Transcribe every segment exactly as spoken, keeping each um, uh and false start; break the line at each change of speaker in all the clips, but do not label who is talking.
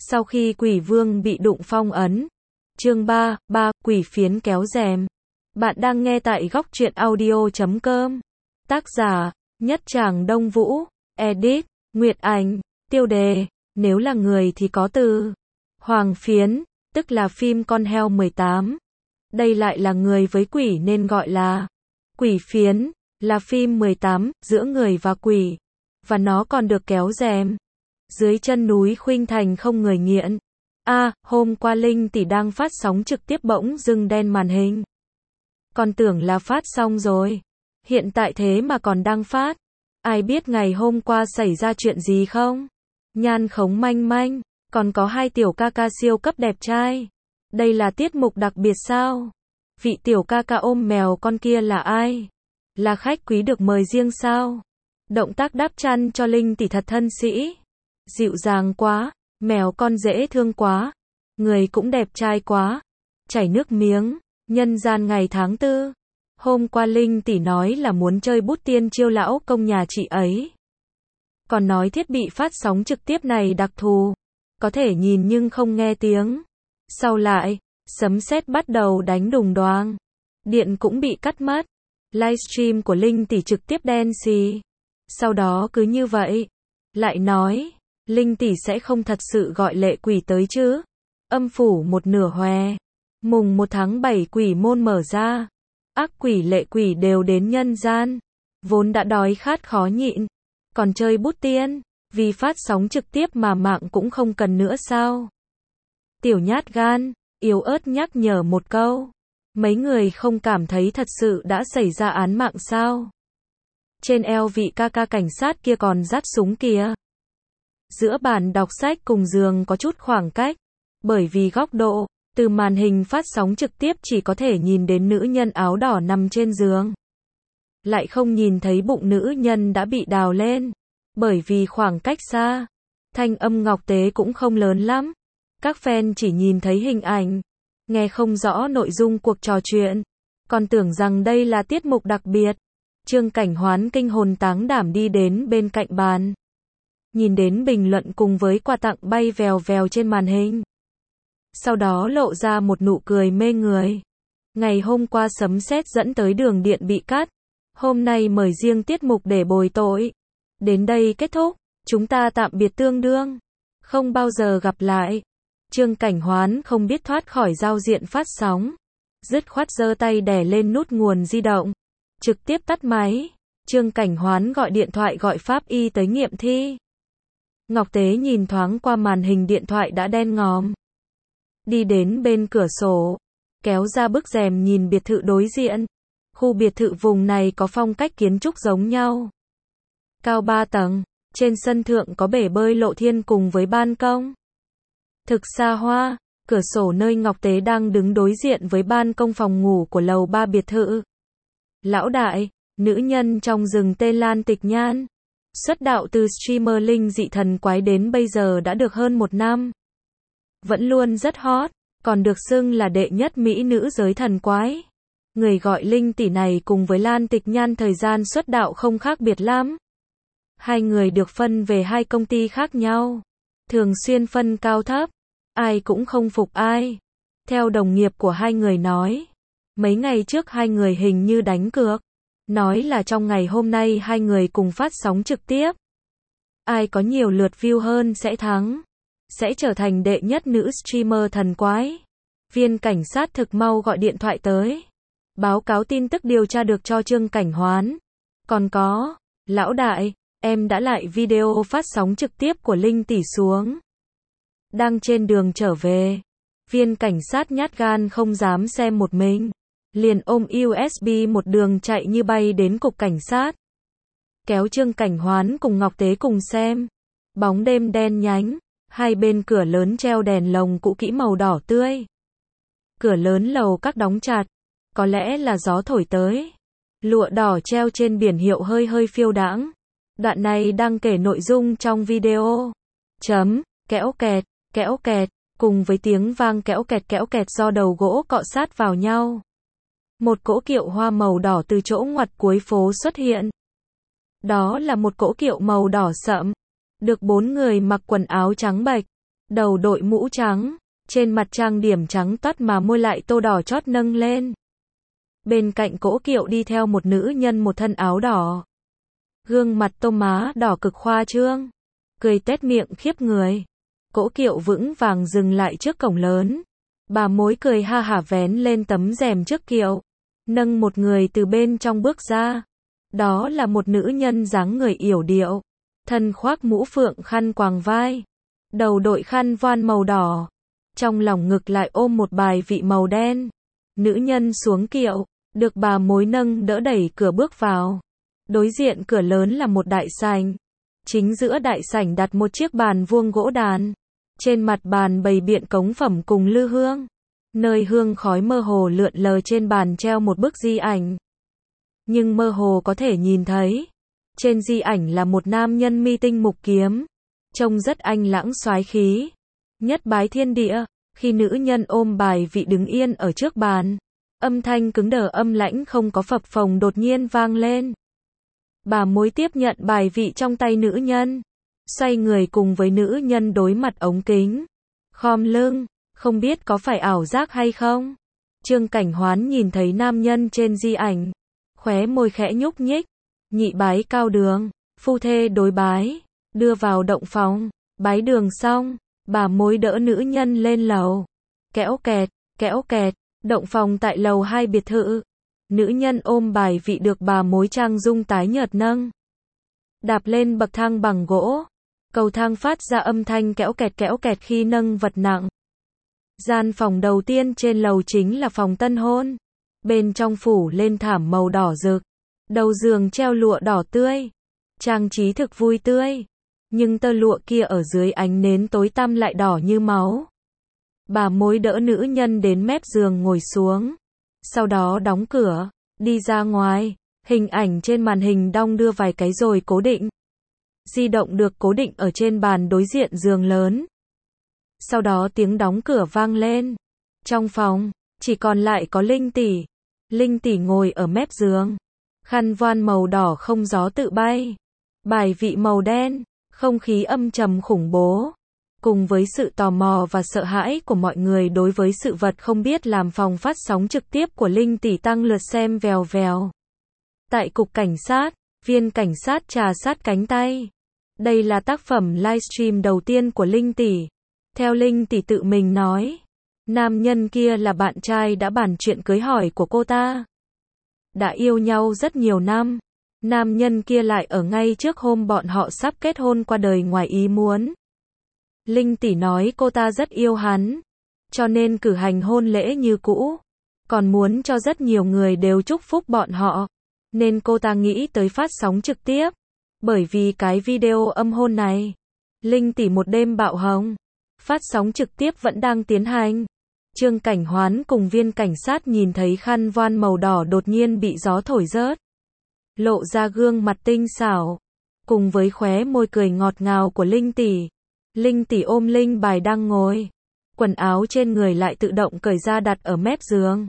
Sau khi quỷ vương bị đụng phong ấn. Chương ba, ba, quỷ phiến kéo rèm. Bạn đang nghe tại góc truyện audio chấm com. Tác giả, Nhất Tràng Đông Vũ. Edit, Nguyệt Ảnh. Tiêu đề, nếu là người thì có từ. Hoàng phiến, tức là phim con heo mười tám. Đây lại là người với quỷ nên gọi là quỷ phiến, là phim mười tám, giữa người và quỷ. Và nó còn được kéo rèm. Dưới chân núi Khuynh Thành không người nghiện. A, à, hôm qua Linh tỷ đang phát sóng trực tiếp bỗng dưng đen màn hình. Còn tưởng là phát xong rồi. Hiện tại thế mà còn đang phát. Ai biết ngày hôm qua xảy ra chuyện gì không? Nhan khống manh manh, còn có hai tiểu ca ca siêu cấp đẹp trai. Đây là tiết mục đặc biệt sao? Vị tiểu ca ca ôm mèo con kia là ai? Là khách quý được mời riêng sao? Động tác đắp chăn cho Linh tỷ thật thân sĩ. Dịu dàng quá, mèo con dễ thương quá. Người cũng đẹp trai quá. Chảy nước miếng, nhân gian ngày tháng tư. Hôm qua Linh tỷ nói là muốn chơi bút tiên chiêu lão công nhà chị ấy. Còn nói thiết bị phát sóng trực tiếp này đặc thù. Có thể nhìn nhưng không nghe tiếng. Sau lại, sấm sét bắt đầu đánh đùng đoàng. Điện cũng bị cắt mất. Livestream của Linh tỷ trực tiếp đen xì. Sau đó cứ như vậy. Lại nói, Linh tỷ sẽ không thật sự gọi lệ quỷ tới chứ. Âm phủ một nửa hòe. Mùng một tháng bảy quỷ môn mở ra. Ác quỷ lệ quỷ đều đến nhân gian. Vốn đã đói khát khó nhịn. Còn chơi bút tiên. Vì phát sóng trực tiếp mà mạng cũng không cần nữa sao? Tiểu nhát gan, yếu ớt nhắc nhở một câu. Mấy người không cảm thấy thật sự đã xảy ra án mạng sao? Trên eo vị ca ca cảnh sát kia còn dắt súng kìa. Giữa bàn đọc sách cùng giường có chút khoảng cách. Bởi vì góc độ, từ màn hình phát sóng trực tiếp chỉ có thể nhìn đến nữ nhân áo đỏ nằm trên giường. Lại không nhìn thấy bụng nữ nhân đã bị đào lên. Bởi vì khoảng cách xa, thanh âm Ngọc Tế cũng không lớn lắm. Các fan chỉ nhìn thấy hình ảnh, nghe không rõ nội dung cuộc trò chuyện. Còn tưởng rằng đây là tiết mục đặc biệt. Trương Cảnh Hoán kinh hồn táng đảm đi đến bên cạnh bàn. Nhìn đến bình luận cùng với quà tặng bay vèo vèo trên màn hình. Sau đó lộ ra một nụ cười mê người. Ngày hôm qua sấm sét dẫn tới đường điện bị cắt. Hôm nay mời riêng tiết mục để bồi tội. Đến đây kết thúc, chúng ta tạm biệt tương đương. Không bao giờ gặp lại. Trương Cảnh Hoán không biết thoát khỏi giao diện phát sóng. Dứt khoát giơ tay đè lên nút nguồn di động. Trực tiếp tắt máy. Trương Cảnh Hoán gọi điện thoại gọi pháp y tới nghiệm thi. Ngọc Tế nhìn thoáng qua màn hình điện thoại đã đen ngòm. Đi đến bên cửa sổ. Kéo ra bức rèm nhìn biệt thự đối diện. Khu biệt thự vùng này có phong cách kiến trúc giống nhau. Cao ba tầng, trên sân thượng có bể bơi lộ thiên cùng với ban công. Thực xa hoa, cửa sổ nơi Ngọc Tế đang đứng đối diện với ban công phòng ngủ của lầu ba biệt thự. Lão đại, nữ nhân trong rừng tên Lan Tịch Nhan. Xuất đạo từ streamer Linh dị thần quái đến bây giờ đã được hơn một năm. Vẫn luôn rất hot, còn được xưng là đệ nhất mỹ nữ giới thần quái. Người gọi Linh tỷ này cùng với Lan Tịch Nhan thời gian xuất đạo không khác biệt lắm. Hai người được phân về hai công ty khác nhau. Thường xuyên phân cao thấp. Ai cũng không phục ai. Theo đồng nghiệp của hai người nói. Mấy ngày trước hai người hình như đánh cược. Nói là trong ngày hôm nay hai người cùng phát sóng trực tiếp. Ai có nhiều lượt view hơn sẽ thắng. Sẽ trở thành đệ nhất nữ streamer thần quái. Viên cảnh sát thực mau gọi điện thoại tới. Báo cáo tin tức điều tra được cho Trương Cảnh Hoán. Còn có, lão đại. Em đã lại video phát sóng trực tiếp của Linh tỷ xuống. Đang trên đường trở về. Viên cảnh sát nhát gan không dám xem một mình. Liền ôm u ét bê một đường chạy như bay đến cục cảnh sát. Kéo Trương Cảnh Hoán cùng Ngọc Tế cùng xem. Bóng đêm đen nhánh. Hai bên cửa lớn treo đèn lồng cũ kỹ màu đỏ tươi. Cửa lớn lầu các đóng chặt. Có lẽ là gió thổi tới. Lụa đỏ treo trên biển hiệu hơi hơi phiêu đãng. Đoạn này đang kể nội dung trong video. Chấm, kẽo kẹt, kẽo kẹt, cùng với tiếng vang kẽo kẹt kẽo kẹt do đầu gỗ cọ sát vào nhau. Một cỗ kiệu hoa màu đỏ từ chỗ ngoặt cuối phố xuất hiện. Đó là một cỗ kiệu màu đỏ sậm. Được bốn người mặc quần áo trắng bệch. đầu đội mũ trắng, trên mặt trang điểm trắng toát mà môi lại tô đỏ chót nâng lên. Bên cạnh cỗ kiệu đi theo một nữ nhân một thân áo đỏ. Gương mặt tô má đỏ cực khoa trương, cười tét miệng khiếp người. Cỗ kiệu vững vàng dừng lại trước cổng lớn. Bà mối cười ha hả vén lên tấm rèm trước kiệu, nâng một người từ bên trong bước ra. Đó là một nữ nhân dáng người yểu điệu, thân khoác mũ phượng khăn quàng vai, đầu đội khăn voan màu đỏ, trong lòng ngực lại ôm một bài vị màu đen. Nữ nhân xuống kiệu, được bà mối nâng đỡ đẩy cửa bước vào. Đối diện cửa lớn là một đại sảnh. Chính giữa đại sảnh đặt một chiếc bàn vuông gỗ đàn. Trên mặt bàn bày biện cống phẩm cùng lư hương. Nơi hương khói mơ hồ lượn lờ trên bàn treo một bức di ảnh. Nhưng mơ hồ có thể nhìn thấy, trên di ảnh là một nam nhân mi tinh mục kiếm, trông rất anh lãng soái khí. Nhất bái thiên địa, khi nữ nhân ôm bài vị đứng yên ở trước bàn, âm thanh cứng đờ âm lãnh không có phập phồng đột nhiên vang lên. Bà mối tiếp nhận bài vị trong tay nữ nhân, xoay người cùng với nữ nhân đối mặt ống kính, khom lưng, không biết có phải ảo giác hay không. Trương Cảnh Hoán nhìn thấy nam nhân trên di ảnh, khóe môi khẽ nhúc nhích. Nhị bái cao đường, phu thê đối bái, đưa vào động phòng, bái đường xong, bà mối đỡ nữ nhân lên lầu. Kéo kẹt, kéo kẹt, động phòng tại lầu hai biệt thự. Nữ nhân ôm bài vị được bà mối trang dung tái nhợt nâng, đạp lên bậc thang bằng gỗ. Cầu thang phát ra âm thanh kéo kẹt kéo kẹt khi nâng vật nặng. Gian phòng đầu tiên trên lầu chính là phòng tân hôn. Bên trong phủ lên thảm màu đỏ rực, đầu giường treo lụa đỏ tươi, trang trí thực vui tươi. Nhưng tơ lụa kia ở dưới ánh nến tối tăm lại đỏ như máu. Bà mối đỡ nữ nhân đến mép giường ngồi xuống, sau đó đóng cửa, đi ra ngoài. Hình ảnh trên màn hình đong đưa vài cái rồi cố định. Di động được cố định ở trên bàn đối diện giường lớn. Sau đó tiếng đóng cửa vang lên. Trong phòng, chỉ còn lại có Linh tỷ. Linh tỷ ngồi ở mép giường, khăn voan màu đỏ không gió tự bay, bài vị màu đen, không khí âm trầm khủng bố. Cùng với sự tò mò và sợ hãi của mọi người đối với sự vật không biết làm phòng phát sóng trực tiếp của Linh tỷ tăng lượt xem vèo vèo. Tại cục cảnh sát, viên cảnh sát trà sát cánh tay. Đây là tác phẩm livestream đầu tiên của Linh tỷ. Theo Linh tỷ tự mình nói, nam nhân kia là bạn trai đã bàn chuyện cưới hỏi của cô ta. Đã yêu nhau rất nhiều năm. Nam nhân kia lại ở ngay trước hôm bọn họ sắp kết hôn qua đời ngoài ý muốn. Linh tỷ nói cô ta rất yêu hắn, cho nên cử hành hôn lễ như cũ. Còn muốn cho rất nhiều người đều chúc phúc bọn họ. Nên cô ta nghĩ tới phát sóng trực tiếp. Bởi vì cái video âm hôn này, Linh tỷ một đêm bạo hồng. Phát sóng trực tiếp vẫn đang tiến hành. Trương Cảnh Hoán cùng viên cảnh sát nhìn thấy khăn voan màu đỏ đột nhiên bị gió thổi rớt, lộ ra gương mặt tinh xảo, cùng với khóe môi cười ngọt ngào của Linh tỷ. Linh tỷ ôm Linh bài đang ngồi, quần áo trên người lại tự động cởi ra đặt ở mép giường.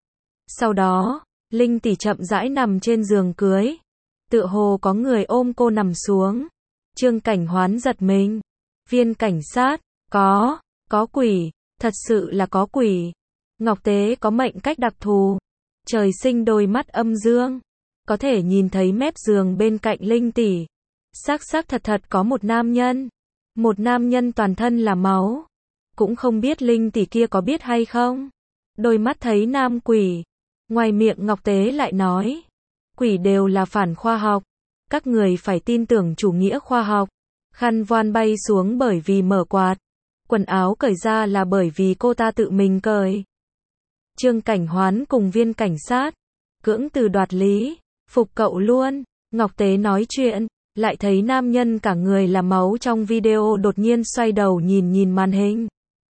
Sau đó, Linh tỷ chậm rãi nằm trên giường cưới, tựa hồ có người ôm cô nằm xuống. Trương Cảnh Hoán giật mình. Viên cảnh sát, có, có quỷ, thật sự là có quỷ. Ngọc Tế có mệnh cách đặc thù, trời sinh đôi mắt âm dương, có thể nhìn thấy mép giường bên cạnh Linh tỷ. Xác xác thật thật có một nam nhân, một nam nhân toàn thân là máu. Cũng không biết Linh tỷ kia có biết hay không. Đôi mắt thấy nam quỷ. Ngoài miệng Ngọc Tế lại nói, quỷ đều là phản khoa học, các người phải tin tưởng chủ nghĩa khoa học. Khăn voan bay xuống bởi vì mở quạt, quần áo cởi ra là bởi vì cô ta tự mình cởi. Trương Cảnh Hoán cùng viên cảnh sát, cưỡng từ đoạt lý, phục cậu luôn. Ngọc Tế nói chuyện, lại thấy nam nhân cả người là máu trong video đột nhiên xoay đầu nhìn nhìn màn hình.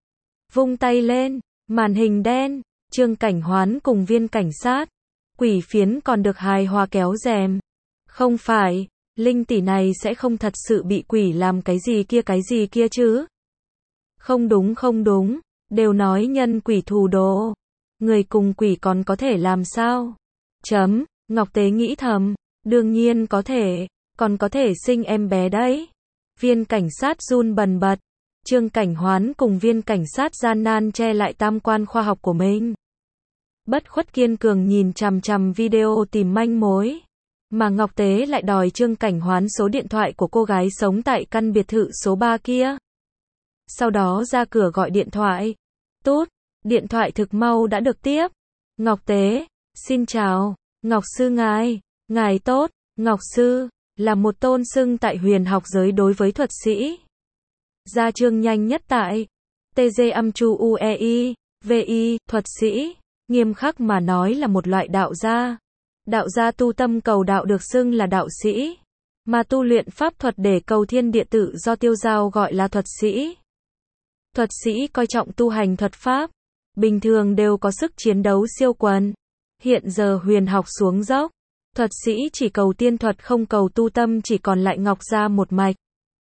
Vung tay lên, màn hình đen, Trương Cảnh Hoán cùng viên cảnh sát, quỷ phiến còn được hài hòa kéo rèm. Không phải, Linh tỷ này sẽ không thật sự bị quỷ làm cái gì kia cái gì kia chứ? Không đúng không đúng, đều nói nhân quỷ thù đồ. Người cùng quỷ còn có thể làm sao? Chấm, Ngọc Tế nghĩ thầm, đương nhiên có thể, còn có thể sinh em bé đấy. Viên cảnh sát run bần bật, Trương Cảnh Hoán cùng viên cảnh sát gian nan che lại tam quan khoa học của mình. Bất khuất kiên cường nhìn chằm chằm video tìm manh mối. Mà Ngọc Tế lại đòi Trương Cảnh Hoán số điện thoại của cô gái sống tại căn biệt thự số ba kia. Sau đó ra cửa gọi điện thoại. Tút, điện thoại thực mau đã được tiếp. Ngọc Tế, xin chào, Ngọc Sư ngài, ngài tốt, Ngọc Sư, là một tôn xưng tại huyền học giới đối với thuật sĩ. Gia chương nhanh nhất tại tê giê âm chu u e i, vê i, thuật sĩ, nghiêm khắc mà nói là một loại đạo gia. Đạo gia tu tâm cầu đạo được xưng là đạo sĩ, mà tu luyện pháp thuật để cầu thiên địa tự do tiêu giao gọi là thuật sĩ. Thuật sĩ coi trọng tu hành thuật pháp, bình thường đều có sức chiến đấu siêu quần. Hiện giờ huyền học xuống dốc, thuật sĩ chỉ cầu tiên thuật không cầu tu tâm, chỉ còn lại Ngọc Gia một mạch.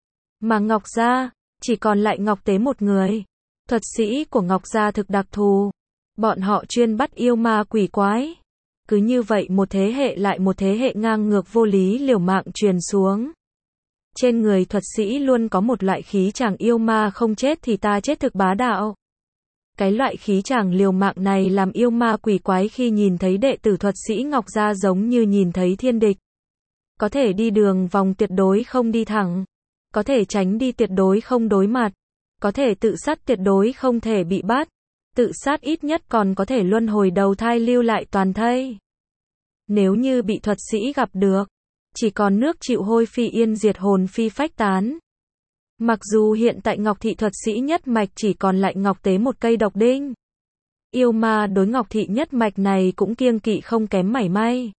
Mà Ngọc Gia, chỉ còn lại Ngọc Tế một người. Thuật sĩ của Ngọc Gia thực đặc thù. Bọn họ chuyên bắt yêu ma quỷ quái. Cứ như vậy một thế hệ lại một thế hệ ngang ngược vô lý liều mạng truyền xuống. Trên người thuật sĩ luôn có một loại khí chàng yêu ma không chết thì ta chết thực bá đạo. Cái loại khí chàng liều mạng này làm yêu ma quỷ quái khi nhìn thấy đệ tử thuật sĩ Ngọc Gia giống như nhìn thấy thiên địch. Có thể đi đường vòng tuyệt đối không đi thẳng. Có thể tránh đi tuyệt đối không đối mặt. Có thể tự sát tuyệt đối không thể bị bắt. Tự sát ít nhất còn có thể luân hồi đầu thai lưu lại toàn thây. Nếu như bị thuật sĩ gặp được, chỉ còn nước chịu hôi phi yên diệt hồn phi phách tán. Mặc dù hiện tại Ngọc Thị thuật sĩ nhất mạch chỉ còn lại Ngọc Tế một cây độc đinh. Yêu ma đối Ngọc Thị nhất mạch này cũng kiêng kỵ không kém mảy may.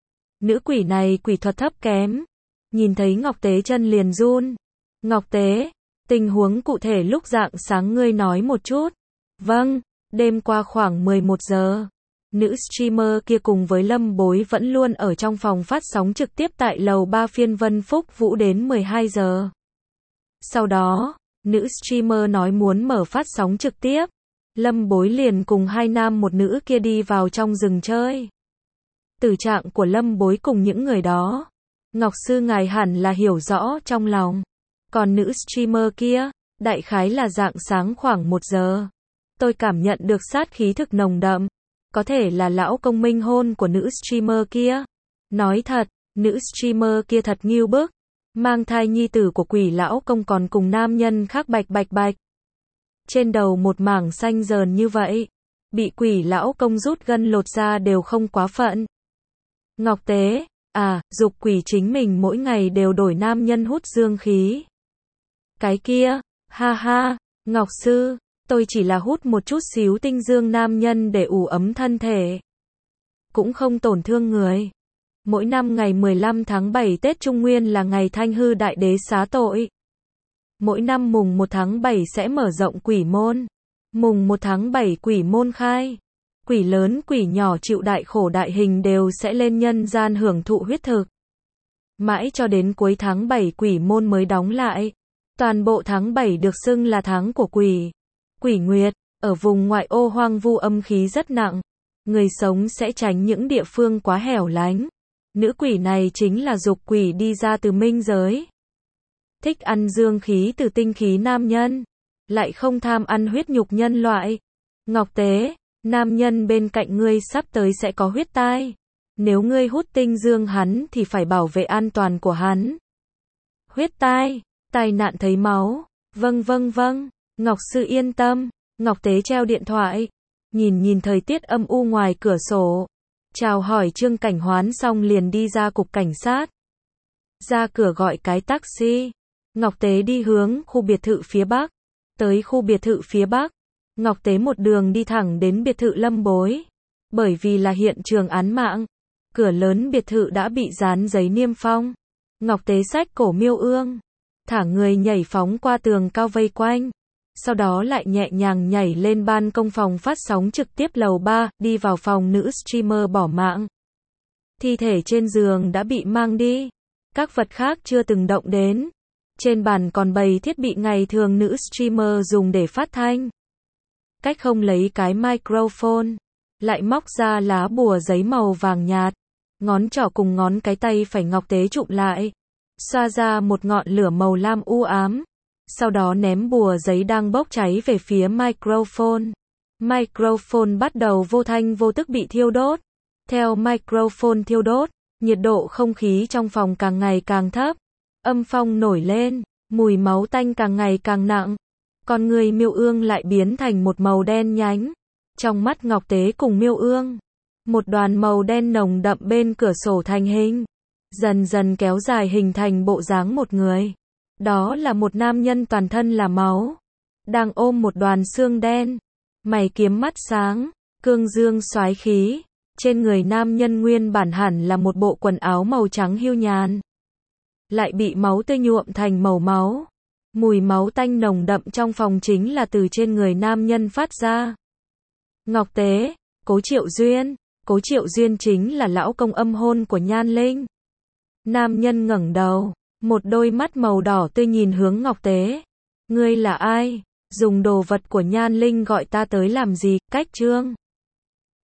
Nữ quỷ này quỷ thuật thấp kém. Nhìn thấy Ngọc Tế chân liền run. Ngọc Tế, tình huống cụ thể lúc rạng sáng ngươi nói một chút. Vâng, đêm qua khoảng mười một giờ. Nữ streamer kia cùng với Lâm Bối vẫn luôn ở trong phòng phát sóng trực tiếp tại lầu ba phiên Vân Phúc Vũ đến mười hai giờ. Sau đó, nữ streamer nói muốn mở phát sóng trực tiếp. Lâm Bối liền cùng hai nam một nữ kia đi vào trong rừng chơi. Tử trạng của Lâm Bối cùng những người đó, Ngọc Sư ngài hẳn là hiểu rõ trong lòng. Còn nữ streamer kia, đại khái là rạng sáng khoảng một giờ. Tôi cảm nhận được sát khí thực nồng đậm. Có thể là lão công minh hôn của nữ streamer kia. Nói thật, nữ streamer kia thật nghiêu bức. Mang thai nhi tử của quỷ lão công còn cùng nam nhân khác bạch bạch bạch. Trên đầu một mảng xanh dờn như vậy. Bị quỷ lão công rút gân lột ra đều không quá phận. Ngọc Tế, à, dục quỷ chính mình mỗi ngày đều đổi nam nhân hút dương khí. Cái kia, ha ha, Ngọc Sư, tôi chỉ là hút một chút xíu tinh dương nam nhân để ủ ấm thân thể. Cũng không tổn thương người. Mỗi năm ngày mười lăm tháng bảy Tết Trung Nguyên là ngày Thanh Hư Đại Đế xá tội. Mỗi năm mùng một tháng bảy sẽ mở rộng quỷ môn. Mùng một tháng bảy quỷ môn khai. Quỷ lớn quỷ nhỏ chịu đại khổ đại hình đều sẽ lên nhân gian hưởng thụ huyết thực. Mãi cho đến cuối tháng bảy quỷ môn mới đóng lại. Toàn bộ tháng bảy được xưng là tháng của quỷ. Quỷ Nguyệt, ở vùng ngoại ô hoang vu âm khí rất nặng. Người sống sẽ tránh những địa phương quá hẻo lánh. Nữ quỷ này chính là dục quỷ đi ra từ minh giới. Thích ăn dương khí từ tinh khí nam nhân. Lại không tham ăn huyết nhục nhân loại. Ngọc Tế, nam nhân bên cạnh ngươi sắp tới sẽ có huyết tai. Nếu ngươi hút tinh dương hắn thì phải bảo vệ an toàn của hắn. Huyết tai, tai nạn thấy máu. Vâng vâng vâng, Ngọc Sư yên tâm. Ngọc Tế treo điện thoại. Nhìn nhìn thời tiết âm u ngoài cửa sổ. Chào hỏi Trương Cảnh Hoán xong liền đi ra cục cảnh sát. Ra cửa gọi cái taxi. Ngọc Tế đi hướng khu biệt thự phía bắc. Tới khu biệt thự phía bắc. Ngọc Tế một đường đi thẳng đến biệt thự Lâm Bối. Bởi vì là hiện trường án mạng. Cửa lớn biệt thự đã bị dán giấy niêm phong. Ngọc Tế xách cổ miêu ương. Thả người nhảy phóng qua tường cao vây quanh. Sau đó lại nhẹ nhàng nhảy lên ban công phòng phát sóng trực tiếp lầu ba, đi vào phòng nữ streamer bỏ mạng. Thi thể trên giường đã bị mang đi. Các vật khác chưa từng động đến. Trên bàn còn bày thiết bị ngày thường nữ streamer dùng để phát thanh. Cách không lấy cái microphone. Lại móc ra lá bùa giấy màu vàng nhạt. Ngón trỏ cùng ngón cái tay phải Ngọc Tế chụm lại. Xoa ra một ngọn lửa màu lam u ám. sau đó ném bùa giấy đang bốc cháy về phía microphone. Microphone bắt đầu vô thanh vô tức bị thiêu đốt. Theo microphone thiêu đốt, nhiệt độ không khí trong phòng càng ngày càng thấp. Âm phong nổi lên, mùi máu tanh càng ngày càng nặng. Con người Miêu Ương lại biến thành một màu đen nhánh. Trong mắt Ngọc Tế cùng Miêu Ương, một đoàn màu đen nồng đậm bên cửa sổ thành hình, dần dần kéo dài hình thành bộ dáng một người. Đó là một nam nhân toàn thân là máu, đang ôm một đoàn xương đen, mày kiếm mắt sáng, cương dương soái khí. Trên người nam nhân nguyên bản hẳn là một bộ quần áo màu trắng hiu nhàn, lại bị máu tươi nhuộm thành màu máu. Mùi máu tanh nồng đậm trong phòng chính là từ trên người nam nhân phát ra. Ngọc Tế, Cố Triệu Duyên, Cố Triệu Duyên chính là lão công âm hôn của Nhan Linh. Nam nhân ngẩng đầu, một đôi mắt màu đỏ tươi nhìn hướng Ngọc Tế. Ngươi là ai? Dùng đồ vật của Nhan Linh gọi ta tới làm gì? Cách chương